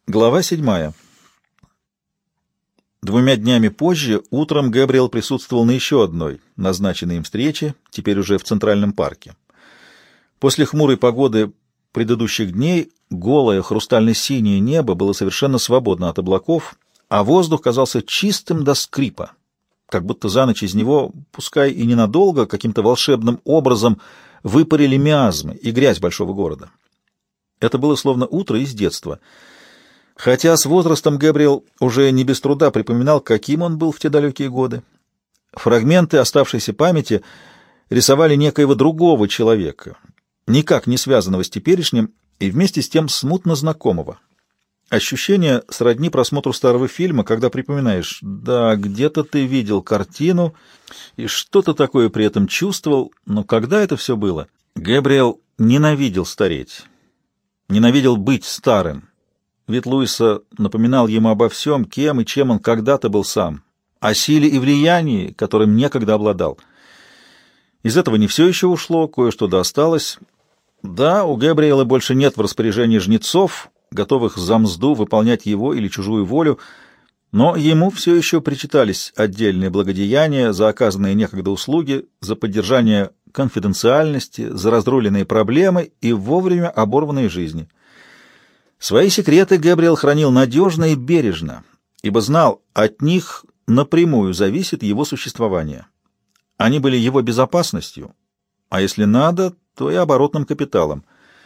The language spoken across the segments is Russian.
Глава 7. Двумя днями позже утром Гэбриэл присутствовал на еще одной назначенной им встрече, теперь уже в Центральном парке. После хмурой погоды предыдущих дней голое хрустально-синее небо было совершенно свободно от облаков, а воздух казался чистым до скрипа, как будто за ночь из него, пускай и ненадолго, каким-то волшебным образом выпарили миазмы и грязь большого города. Это было словно утро из детства. Хотя с возрастом Гэбриэл уже не без труда припоминал, каким он был в те далекие годы. Фрагменты оставшейся памяти рисовали некоего другого человека, никак не связанного с теперешним и вместе с тем смутно знакомого. Ощущение сродни просмотру старого фильма, когда припоминаешь: да, где-то ты видел картину и что-то такое при этом чувствовал, но когда это все было? Гэбриэл ненавидел стареть, ненавидел быть старым. Вид Луиса напоминал ему обо всем, кем и чем он когда-то был сам, о силе и влиянии, которым некогда обладал. Из этого не все еще ушло, кое-что досталось. Да, у Гэбриэла больше нет в распоряжении жнецов, готовых за мзду выполнять его или чужую волю, но ему все еще причитались отдельные благодеяния за оказанные некогда услуги, за поддержание конфиденциальности, за разруленные проблемы и вовремя оборванные жизни. Свои секреты Гэбриэл хранил надежно и бережно, ибо знал, от них напрямую зависит его существование. Они были его безопасностью, а если надо, то и оборотным капиталом.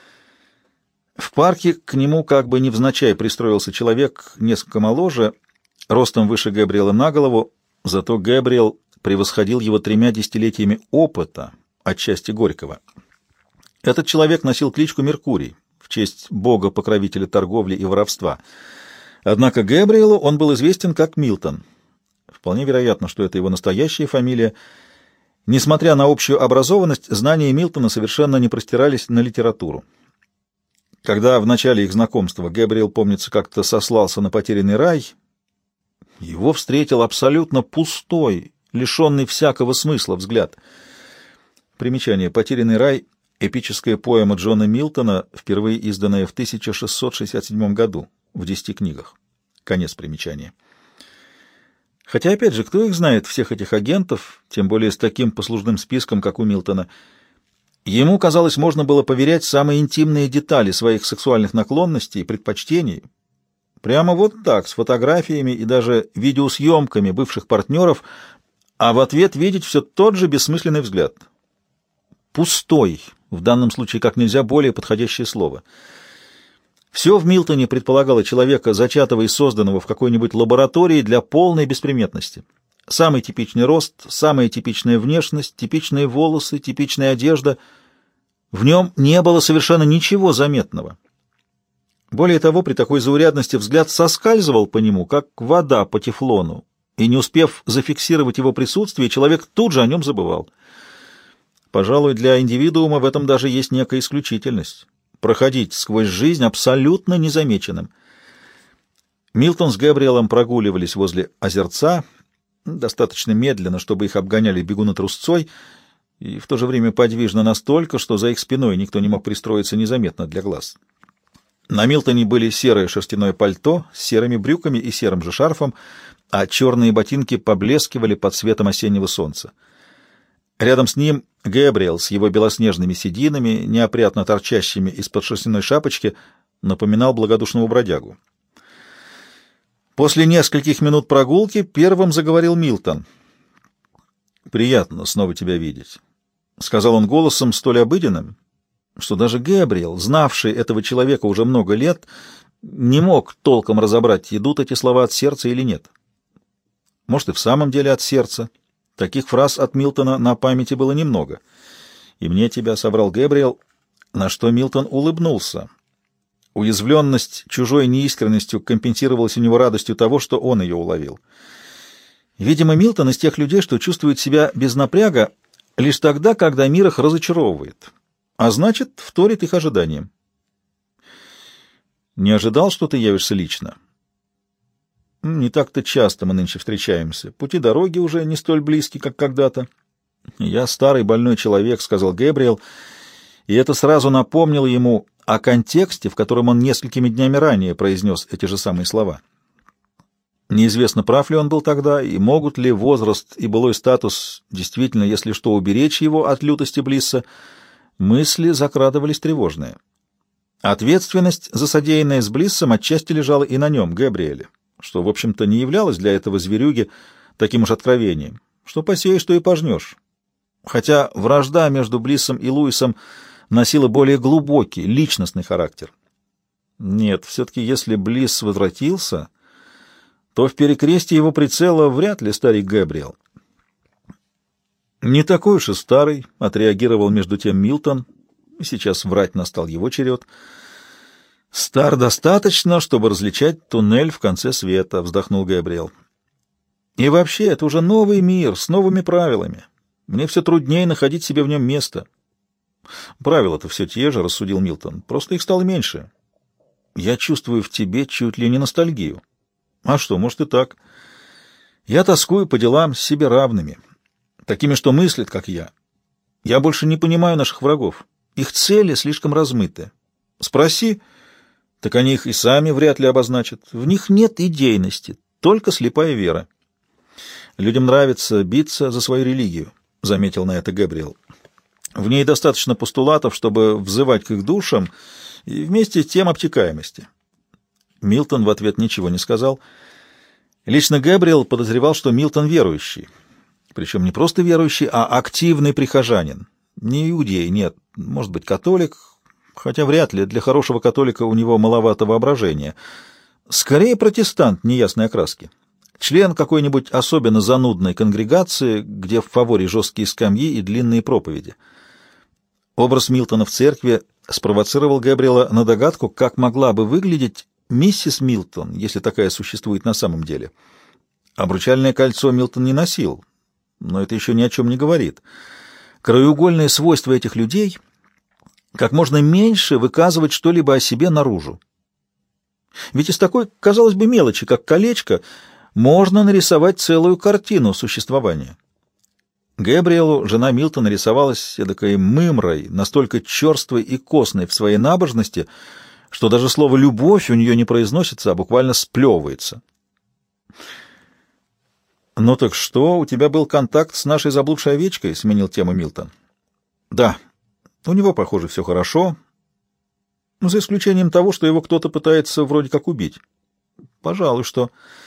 В парке к нему как бы невзначай пристроился человек несколько моложе, ростом выше Гэбриэла на голову, зато Гэбриэл превосходил его 3 десятилетиями опыта, отчасти горького. Этот человек носил кличку Меркурий, в честь бога-покровителя торговли и воровства. Однако Гэбриэлу он был известен как Милтон. Вполне вероятно, что это его настоящая фамилия. Несмотря на общую образованность, знания Милтона совершенно не простирались на литературу. Когда в начале их знакомства Гэбриэл, помнится, как-то сослался на потерянный рай, его встретил абсолютно пустой, лишенный всякого смысла взгляд. Примечание: «Потерянный рай» — эпическая поэма Джона Милтона, впервые изданная в 1667 году в 10 книгах. Конец примечания. Хотя, опять же, кто их знает, всех этих агентов, тем более с таким послужным списком, как у Милтона. Ему, казалось, можно было поверять самые интимные детали своих сексуальных наклонностей и предпочтений. Прямо вот так, с фотографиями и даже видеосъемками бывших партнеров, а в ответ видеть все тот же бессмысленный взгляд. Пустой, в данном случае как нельзя более подходящее слово. Все в Милтоне предполагало человека, зачатого и созданного в какой-нибудь лаборатории для полной бесприметности. Самый типичный рост, самая типичная внешность, типичные волосы, типичная одежда. В нем не было совершенно ничего заметного. Более того, при такой заурядности взгляд соскальзывал по нему, как вода по тефлону, и, не успев зафиксировать его присутствие, человек тут же о нем забывал. Пожалуй, для индивидуума в этом даже есть некая исключительность — проходить сквозь жизнь абсолютно незамеченным. Милтон с Гэбриэлом прогуливались возле озерца, достаточно медленно, чтобы их обгоняли бегуны трусцой, и в то же время подвижно настолько, что за их спиной никто не мог пристроиться незаметно для глаз. На Милтоне были серое шерстяное пальто с серыми брюками и серым же шарфом, а черные ботинки поблескивали под светом осеннего солнца. Рядом с ним Гэбриэл с его белоснежными сединами, неопрятно торчащими из-под шерстяной шапочки, напоминал благодушного бродягу. После нескольких минут прогулки первым заговорил Милтон. «Приятно снова тебя видеть», — сказал он голосом столь обыденным, что даже Гэбриэл, знавший этого человека уже много лет, не мог толком разобрать, идут эти слова от сердца или нет. Может, и в самом деле от сердца. Таких фраз от Милтона на памяти было немного. «И мне тебя», — соврал Гэбриэл, на что Милтон улыбнулся. Уязвленность чужой неискренностью компенсировалась у него радостью того, что он ее уловил. Видимо, Милтон из тех людей, что чувствуют себя без напряга лишь тогда, когда мир их разочаровывает, а значит, вторит их ожиданиям. «Не ожидал, что ты явишься лично?» «Не так-то часто мы нынче встречаемся. Пути дороги уже не столь близки, как когда-то». «Я старый больной человек», — сказал Гэбриэл, и это сразу напомнило ему о контексте, в котором он несколькими днями ранее произнес эти же самые слова. Неизвестно, прав ли он был тогда, и могут ли возраст и былой статус действительно, если что, уберечь его от лютости Блисса. Мысли закрадывались тревожные. Ответственность за содеянное с Блиссом отчасти лежала и на нем, Гэбриэле, что, в общем-то, не являлось для этого зверюги таким уж откровением. Что посеешь, то и пожнешь. Хотя вражда между Блиссом и Луисом носила более глубокий, личностный характер. Нет, все-таки если Блисс возвратился, то в перекрестии его прицела вряд ли старик Гэбриэл. «Не такой уж и старый», — отреагировал между тем Милтон, и сейчас врать настал его черед. «Стар достаточно, чтобы различать туннель в конце света», — вздохнул Гэбриэл. «И вообще, это уже новый мир с новыми правилами. Мне все труднее находить себе в нем место». «Правила-то все те же», — рассудил Милтон, — «просто их стало меньше. Я чувствую в тебе чуть ли не ностальгию». «А что, может и так. Я тоскую по делам с себе равными, такими, что мыслят, как я. Я больше не понимаю наших врагов. Их цели слишком размыты. Спроси, так они их и сами вряд ли обозначат. В них нет идейности, только слепая вера. Людям нравится биться за свою религию», — заметил на это Гэбриэл. «В ней достаточно постулатов, чтобы взывать к их душам, и вместе с тем обтекаемости». Милтон в ответ ничего не сказал. Лично Гэбриэл подозревал, что Милтон верующий. Причем не просто верующий, а активный прихожанин. Не иудей, нет, может быть, католик, хотя вряд ли, для хорошего католика у него маловато воображения. Скорее протестант неясной окраски. Член какой-нибудь особенно занудной конгрегации, где в фаворе жесткие скамьи и длинные проповеди. Образ Милтона в церкви спровоцировал Гэбриэла на догадку, как могла бы выглядеть миссис Милтон, если такая существует на самом деле. Обручальное кольцо Милтон не носил, но это еще ни о чем не говорит. Краеугольное свойство этих людей — как можно меньше выказывать что-либо о себе наружу. Ведь из такой, казалось бы, мелочи, как колечко, можно нарисовать целую картину существования. Гэбриэлу жена Милтона рисовалась эдакой мымрой, настолько черствой и костной в своей набожности, что даже слово «любовь» у нее не произносится, а буквально сплевывается. «Ну так что, у тебя был контакт с нашей заблудшей овечкой?» — сменил тему Милтон. «Да, у него, похоже, все хорошо, за исключением того, что его кто-то пытается вроде как убить. Пожалуй, что...»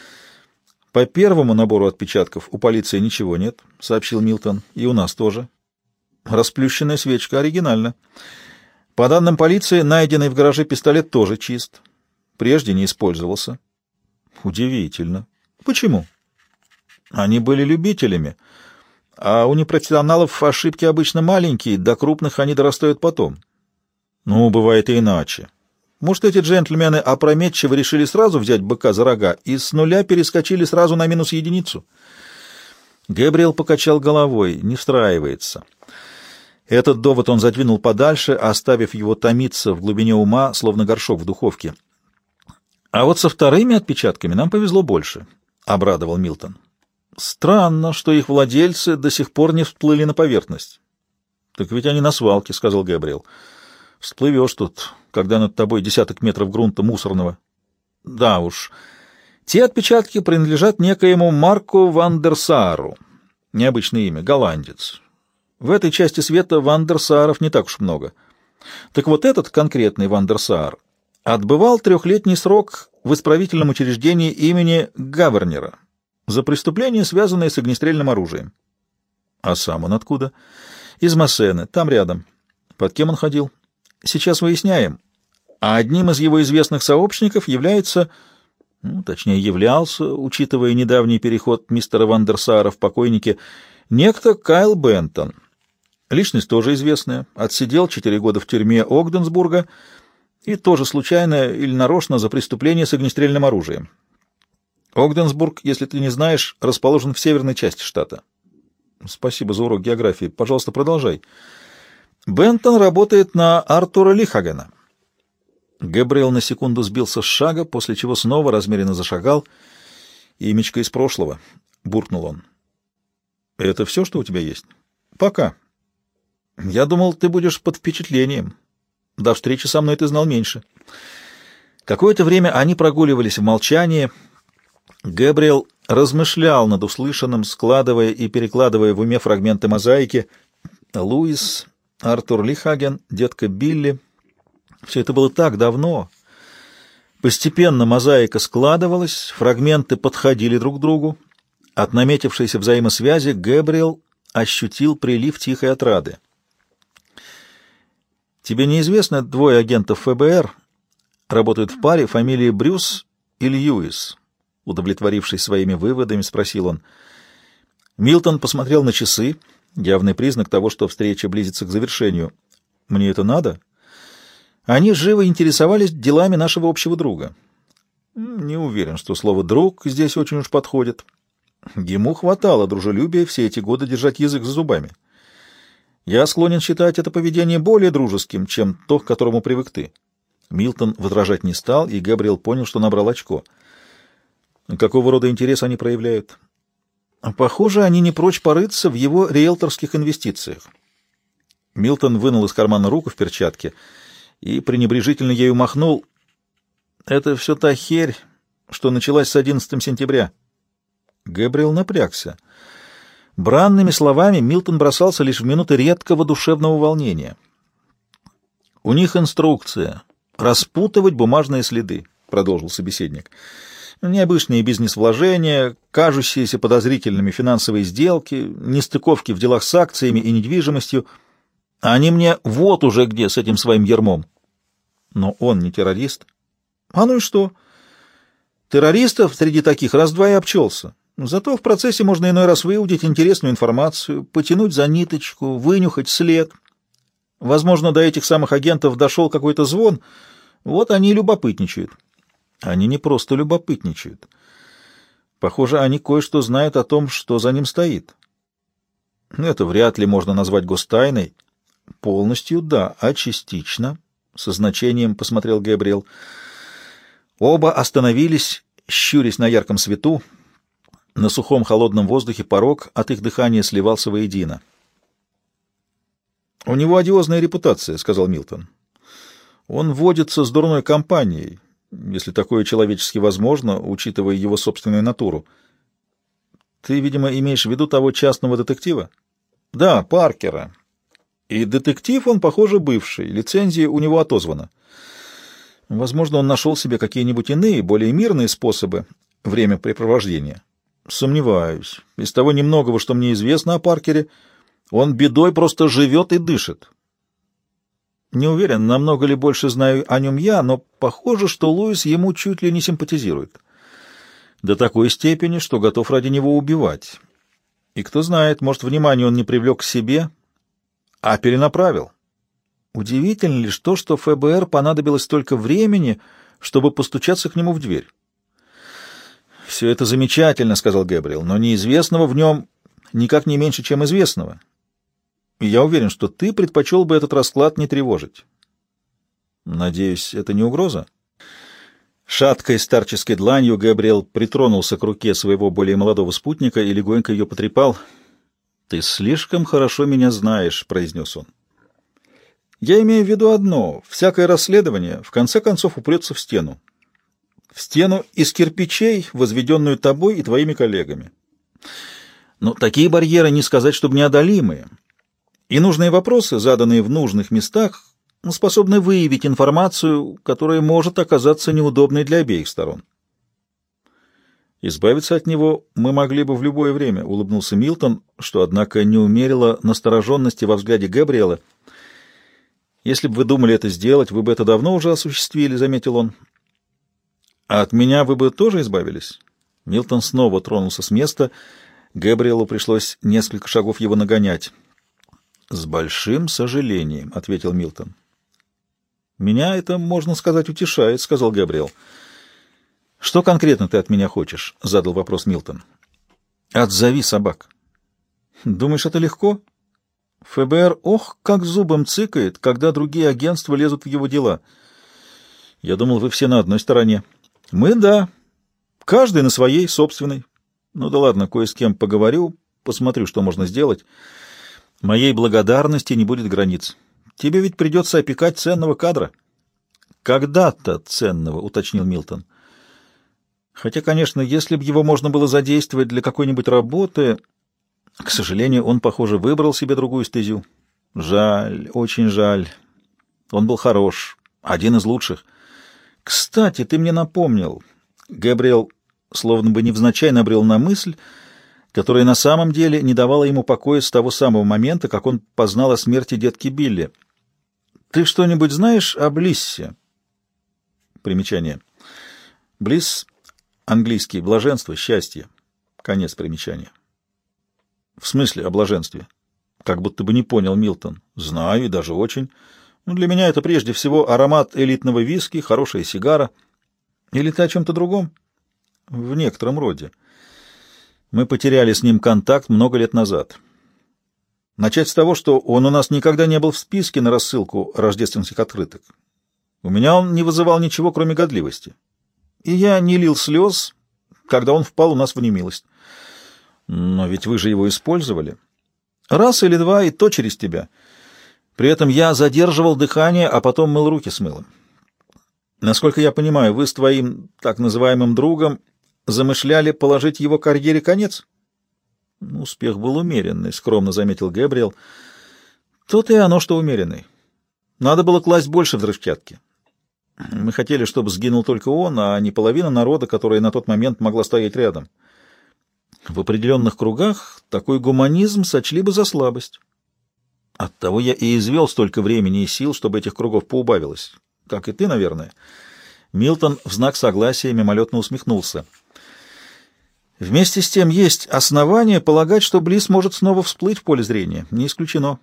«По первому набору отпечатков у полиции ничего нет», — сообщил Милтон, — «и у нас тоже. Расплющенная свечка, оригинально. По данным полиции, найденный в гараже пистолет тоже чист. Прежде не использовался». «Удивительно. Почему?» «Они были любителями, а у непрофессионалов ошибки обычно маленькие, до крупных они дорастают потом». «Ну, бывает и иначе. Может, эти джентльмены опрометчиво решили сразу взять быка за рога и с нуля перескочили сразу на минус единицу?» Гэбриэл покачал головой, не встраивается. Этот довод он задвинул подальше, оставив его томиться в глубине ума, словно горшок в духовке. «А вот со вторыми отпечатками нам повезло больше», — обрадовал Милтон. «Странно, что их владельцы до сих пор не всплыли на поверхность». «Так ведь они на свалке», — сказал Гэбриэл. «Всплывешь тут, когда над тобой десяток метров грунта мусорного». «Да уж. Те отпечатки принадлежат некоему Марку ван дер Саару. Необычное имя, голландец. В этой части света ван дер Сааров не так уж много. Так вот этот конкретный ван дер Саар отбывал 3-летний срок в исправительном учреждении имени Гавернера за преступление, связанное с огнестрельным оружием». «А сам он откуда?» «Из Массены, там рядом». «Под кем он ходил?» «Сейчас выясняем. А одним из его известных сообщников является, точнее являлся, учитывая недавний переход мистера ван дер Саара в покойники, некто Кайл Бентон. Личность тоже известная. Отсидел 4 года в тюрьме Огденсбурга и тоже случайно или нарочно за преступление с огнестрельным оружием. Огденсбург, если ты не знаешь, расположен в северной части штата». «Спасибо за урок географии. Пожалуйста, продолжай». «Бентон работает на Артура Лихагена». Гэбриэл на секунду сбился с шага, после чего снова размеренно зашагал. «Имечко из прошлого», — буркнул он. «Это все, что у тебя есть?» «Пока. Я думал, ты будешь под впечатлением. До встречи со мной ты знал меньше». Какое-то время они прогуливались в молчании. Гэбриэл размышлял над услышанным, складывая и перекладывая в уме фрагменты мозаики. Луис, Артур Лихаген, детка Билли. Все это было так давно. Постепенно мозаика складывалась, фрагменты подходили друг к другу. От наметившейся взаимосвязи Гэбриэл ощутил прилив тихой отрады. «Тебе неизвестно, двое агентов ФБР работают в паре фамилии Брюс и Льюис?» Удовлетворившись своими выводами, спросил он. Милтон посмотрел на часы, явный признак того, что встреча близится к завершению. «Мне это надо?» Они живо интересовались делами нашего общего друга. Не уверен, что слово «друг» здесь очень уж подходит. Ему хватало дружелюбия все эти годы держать язык за зубами. Я склонен считать это поведение более дружеским, чем то, к которому привык ты. Милтон возражать не стал, и Гэбриэл понял, что набрал очко. Какого рода интерес они проявляют? Похоже, они не прочь порыться в его риэлторских инвестициях. Милтон вынул из кармана руку в перчатке и пренебрежительно ею махнул. Это все та херь, что началась с 11 сентября. Гэбриэл напрягся. Бранными словами Милтон бросался лишь в минуты редкого душевного волнения. «У них инструкция — распутывать бумажные следы», — продолжил собеседник. «Необычные бизнес-вложения, кажущиеся подозрительными финансовые сделки, нестыковки в делах с акциями и недвижимостью. Они мне вот уже где с этим своим ярмом». «Но он не террорист». «А ну и что? Террористов среди таких раз-два и обчелся. Зато в процессе можно иной раз выудить интересную информацию, потянуть за ниточку, вынюхать след. Возможно, до этих самых агентов дошел какой-то звон, вот они и любопытничают». «Они не просто любопытничают. Похоже, они кое-что знают о том, что за ним стоит». «Это вряд ли можно назвать гостайной». «Полностью, да, а частично», — со значением посмотрел Гэбриэл. Оба остановились, щурясь на ярком свету. На сухом холодном воздухе порог от их дыхания сливался воедино. «У него одиозная репутация», — сказал Милтон. «Он водится с дурной компанией, если такое человечески возможно, учитывая его собственную натуру. Ты, видимо, имеешь в виду того частного детектива?» «Да, Паркера. И детектив он, похоже, бывший, лицензия у него отозвана. Возможно, он нашел себе какие-нибудь иные, более мирные способы времяпрепровождения. Сомневаюсь. Из того немногого, что мне известно о Паркере, он бедой просто живет и дышит. Не уверен, намного ли больше знаю о нем я, но похоже, что Луис ему чуть ли не симпатизирует. До такой степени, что готов ради него убивать. И кто знает, может, внимание он не привлек к себе, а перенаправил. Удивительно лишь то, что ФБР понадобилось столько времени, чтобы постучаться к нему в дверь. «Все это замечательно», — сказал Гэбриэл, — «но неизвестного в нем никак не меньше, чем известного. И я уверен, что ты предпочел бы этот расклад не тревожить». «Надеюсь, это не угроза?» Шаткой старческой дланью Гэбриэл притронулся к руке своего более молодого спутника и легонько ее потрепал. «Ты слишком хорошо меня знаешь», — произнес он. «Я имею в виду одно. Всякое расследование в конце концов упрется в стену. В стену из кирпичей, возведенную тобой и твоими коллегами. Но такие барьеры, не сказать, чтобы неодолимые. И нужные вопросы, заданные в нужных местах, способны выявить информацию, которая может оказаться неудобной для обеих сторон». «Избавиться от него мы могли бы в любое время», — улыбнулся Милтон, что, однако, не умерило настороженности во взгляде Гэбриэла. «Если бы вы думали это сделать, вы бы это давно уже осуществили», — заметил он. «А от меня вы бы тоже избавились?» Милтон снова тронулся с места. Гэбриэлу пришлось несколько шагов его нагонять. «С большим сожалением», — ответил Милтон. «Меня это, можно сказать, утешает», — сказал Гэбриэл. «Что конкретно ты от меня хочешь?» — задал вопрос Милтон. «Отзови собак». «Думаешь, это легко?» ФБР, ох, как зубом цыкает, когда другие агентства лезут в его дела. Я думал, вы все на одной стороне. Мы — да. Каждый на своей, собственной. Ну да ладно, кое с кем поговорю, посмотрю, что можно сделать. Моей благодарности не будет границ. тебе ведь придется опекать ценного кадра». «Когда-то ценного», — уточнил Милтон. «Хотя, конечно, если бы его можно было задействовать для какой-нибудь работы...» К сожалению, он, похоже, выбрал себе другую стезю. Жаль, очень жаль. Он был хорош, один из лучших. «Кстати, ты мне напомнил». Гэбриэл словно бы невзначай набрел на мысль, которая на самом деле не давала ему покоя с того самого момента, как он познал о смерти детки Билли. «Ты что-нибудь знаешь о Блиссе?» Примечание. Блисс, английский, блаженство, счастье. Конец примечания. «В смысле о блаженстве?» Как будто бы не понял Милтон. «Знаю, и даже очень. Для меня это прежде всего аромат элитного виски, хорошая сигара. Или ты о чем-то другом?» «В некотором роде. Мы потеряли с ним контакт много лет назад. Начать с того, что он у нас никогда не был в списке на рассылку рождественских открыток. У меня он не вызывал ничего, кроме годливости. И я не лил слез, когда он впал у нас в немилость. Но ведь вы же его использовали. Раз или два, и то через тебя. При этом я задерживал дыхание, а потом мыл руки с мылом. Насколько я понимаю, вы с твоим так называемым другом замышляли положить его карьере конец?» «Успех был умеренный», — скромно заметил Гэбриэл. «То-то и оно, что умеренный. Надо было класть больше взрывчатки. Мы хотели, чтобы сгинул только он, а не половина народа, которая на тот момент могла стоять рядом. В определенных кругах такой гуманизм сочли бы за слабость. Оттого я и извел столько времени и сил, чтобы этих кругов поубавилось. Как и ты, наверное». Милтон в знак согласия мимолетно усмехнулся. «Вместе с тем есть основания полагать, что Блисс может снова всплыть в поле зрения. Не исключено».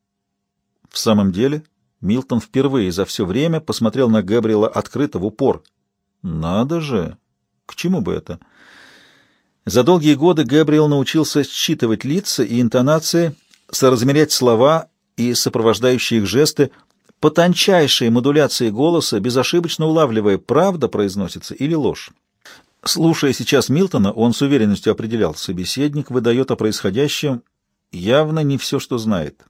В самом деле, Милтон впервые за все время посмотрел на Гэбриэла открыто, в упор. «Надо же! К чему бы это?» За долгие годы Гэбриэл научился считывать лица и интонации, соразмерять слова и сопровождающие их жесты, по тончайшей модуляции голоса, безошибочно улавливая, правда произносится или ложь. Слушая сейчас Милтона, он с уверенностью определял, собеседник выдает о происходящем явно не все, что знает.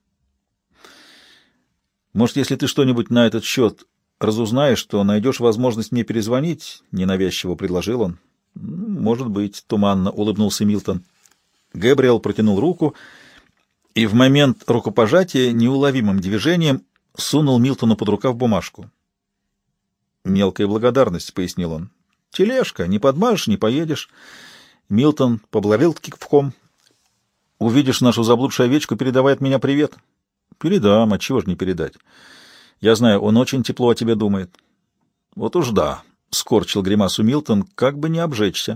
«Может, если ты что-нибудь на этот счет разузнаешь, то найдешь возможность мне перезвонить?» — ненавязчиво предложил он. «Может быть», — туманно улыбнулся Милтон. Гэбриэл протянул руку и в момент рукопожатия неуловимым движением сунул Милтону под рукав бумажку. «Мелкая благодарность», — пояснил он. «Тележка, не подмажешь, не поедешь». Милтон поблагодарил кивком. «Увидишь нашу заблудшую овечку, передавай от меня привет». «Передам, отчего же не передать? Я знаю, он очень тепло о тебе думает». «Вот уж да», — скорчил гримасу Милтон, — «как бы не обжечься».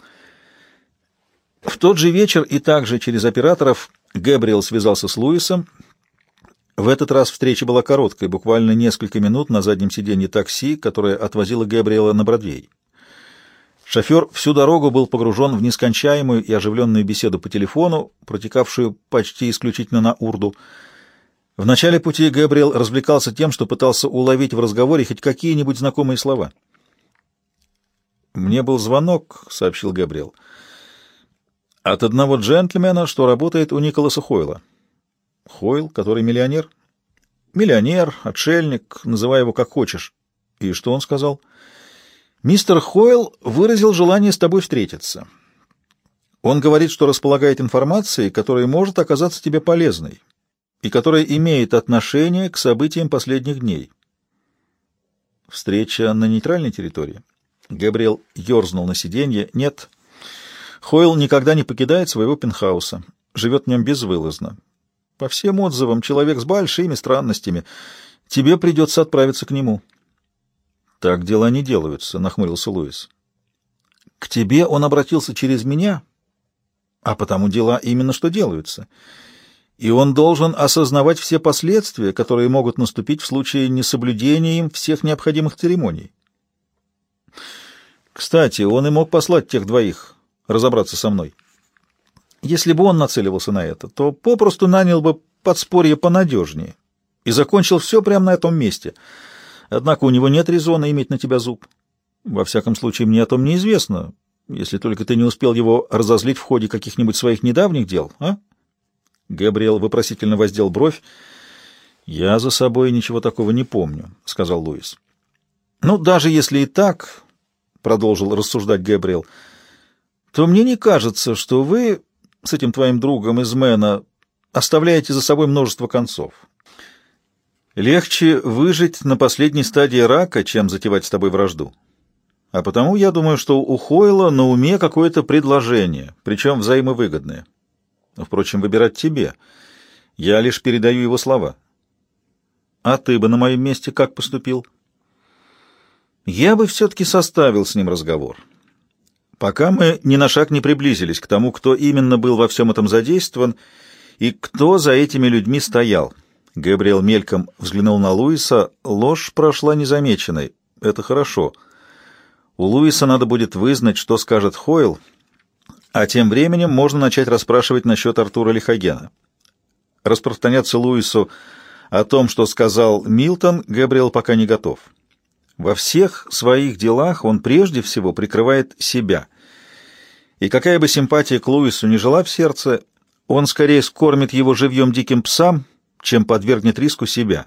В тот же вечер и также через операторов Гэбриэл связался с Луисом. В этот раз встреча была короткой, буквально несколько минут на заднем сиденье такси, которое отвозило Гэбриэла на Бродвей. Шофер всю дорогу был погружен в нескончаемую и оживленную беседу по телефону, протекавшую почти исключительно на урду. В начале пути Гэбриэл развлекался тем, что пытался уловить в разговоре хоть какие-нибудь знакомые слова. «Мне был звонок», — сообщил Гэбриэл, — «от одного джентльмена, что работает у Николаса Хойла». «Хойл, который миллионер?» «Миллионер, отшельник, называй его как хочешь». «И что он сказал?» «Мистер Хойл выразил желание с тобой встретиться. Он говорит, что располагает информацией, которая может оказаться тебе полезной и которая имеет отношение к событиям последних дней». «Встреча на нейтральной территории?» Гэбриэл ерзнул на сиденье. «Нет. Хойл никогда не покидает своего пентхауса, живет в нем безвылазно. По всем отзывам, человек с большими странностями. Тебе придется отправиться к нему». «Так дела не делаются», — нахмурился Луис. «К тебе он обратился через меня, а потому дела именно что делаются. И он должен осознавать все последствия, которые могут наступить в случае несоблюдения им всех необходимых церемоний. Кстати, он и мог послать тех двоих разобраться со мной. Если бы он нацеливался на это, то попросту нанял бы подспорье понадежнее и закончил все прямо на этом месте. Однако у него нет резона иметь на тебя зуб. Во всяком случае, мне о том неизвестно, если только ты не успел его разозлить в ходе каких-нибудь своих недавних дел, а?» Гэбриэл вопросительно воздел бровь. «Я за собой ничего такого не помню», — сказал Луис. «Ну, даже если и так, — продолжил рассуждать Гэбриэл, — то мне не кажется, что вы с этим твоим другом из Мэна оставляете за собой множество концов. Легче выжить на последней стадии рака, чем затевать с тобой вражду. А потому я думаю, что у Хойла на уме какое-то предложение, причем взаимовыгодное. Впрочем, выбирать тебе. Я лишь передаю его слова. А ты бы на моем месте как поступил? Я бы все-таки составил с ним разговор. Пока мы ни на шаг не приблизились к тому, кто именно был во всем этом задействован и кто за этими людьми стоял. Гэбриэл мельком взглянул на Луиса. Ложь прошла незамеченной. Это хорошо. У Луиса надо будет вызнать, что скажет Хойл, а тем временем можно начать расспрашивать насчет Артура Лихагена. Распространяться Луису о том, что сказал Милтон, Гэбриэл пока не готов. Во всех своих делах он прежде всего прикрывает себя. И какая бы симпатия к Луису ни жила в сердце, он скорее скормит его живьем диким псам, чем подвергнет риску себя.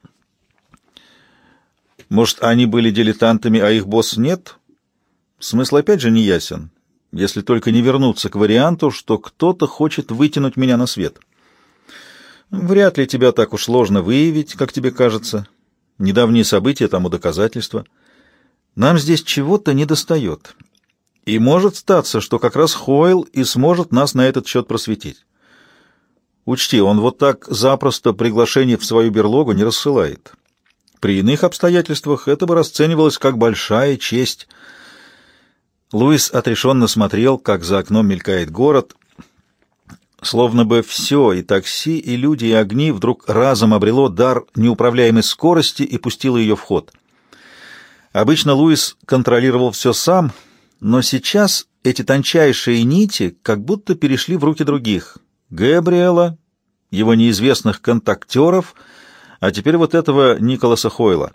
Может, они были дилетантами, а их босс нет? Смысл опять же не ясен, если только не вернуться к варианту, что кто-то хочет вытянуть меня на свет. Вряд ли тебя так уж сложно выявить, как тебе кажется. Недавние события тому доказательства. Нам здесь чего-то недостает. И может статься, что как раз Хойл и сможет нас на этот счет просветить. Учти, он вот так запросто приглашение в свою берлогу не рассылает. При иных обстоятельствах это бы расценивалось как большая честь. Луис отрешенно смотрел, как за окном мелькает город, словно бы все, и такси, и люди, и огни, вдруг разом обрело дар неуправляемой скорости и пустило ее в ход. Обычно Луис контролировал все сам, но сейчас эти тончайшие нити как будто перешли в руки других. Гэбриэла, его неизвестных контактеров, а теперь вот этого Николаса Хойла.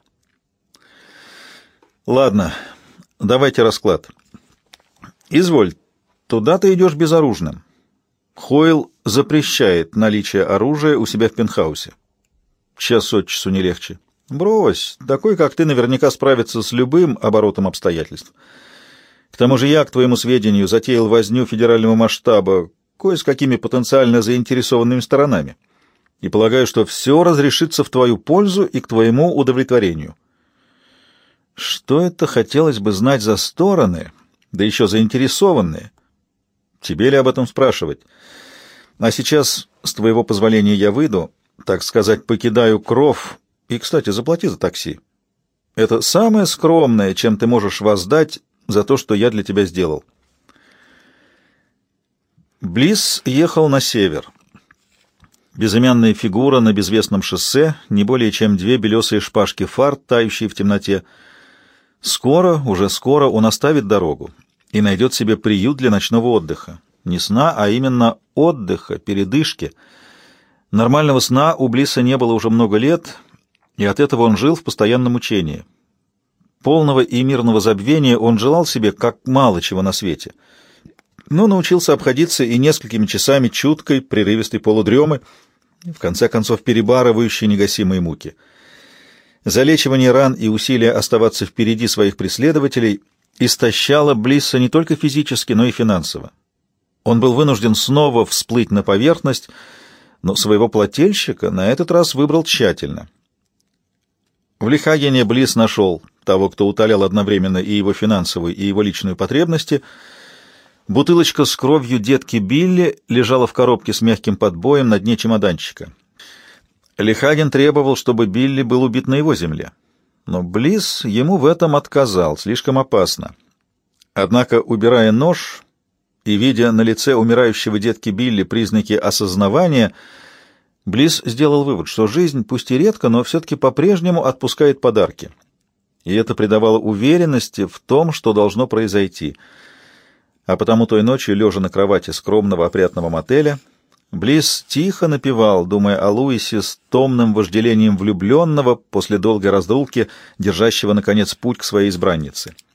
Ладно, давайте расклад. Изволь, туда ты идешь безоружным. Хойл запрещает наличие оружия у себя в пентхаусе. Час от часу не легче. Брось, такой, как ты, наверняка справится с любым оборотом обстоятельств. К тому же я, к твоему сведению, затеял возню федерального масштаба кое с какими потенциально заинтересованными сторонами, и полагаю, что все разрешится в твою пользу и к твоему удовлетворению. Что это хотелось бы знать за стороны, да еще заинтересованные? Тебе ли об этом спрашивать? А сейчас, с твоего позволения, я выйду, так сказать, покидаю кров, и, кстати, заплати за такси. Это самое скромное, чем ты можешь воздать за то, что я для тебя сделал. Блисс ехал на север. Безымянная фигура на безвестном шоссе, не более чем две белесые шпажки фар, тающие в темноте. Скоро, уже скоро он оставит дорогу и найдет себе приют для ночного отдыха. Не сна, а именно отдыха, передышки. Нормального сна у Блисса не было уже много лет, и от этого он жил в постоянном мучении. Полного и мирного забвения он желал себе как мало чего на свете, но научился обходиться и несколькими часами чуткой, прерывистой полудремы, в конце концов перебарывающей негасимые муки. Залечивание ран и усилия оставаться впереди своих преследователей истощало Блисса не только физически, но и финансово. Он был вынужден снова всплыть на поверхность, но своего плательщика на этот раз выбрал тщательно. В Лихагене Блисс нашел того, кто утолял одновременно и его финансовые, и его личную потребности. Бутылочка с кровью детки Билли лежала в коробке с мягким подбоем на дне чемоданчика. Лихаген требовал, чтобы Билли был убит на его земле. Но Блисс ему в этом отказал, слишком опасно. Однако, убирая нож и видя на лице умирающего детки Билли признаки осознавания, Блисс сделал вывод, что жизнь, пусть и редко, но все-таки по-прежнему отпускает подарки. И это придавало уверенности в том, что должно произойти. А потому той ночью, лежа на кровати скромного опрятного мотеля, Блисс тихо напевал, думая о Луисе с томным вожделением влюбленного после долгой разлуки, держащего, наконец, путь к своей избраннице.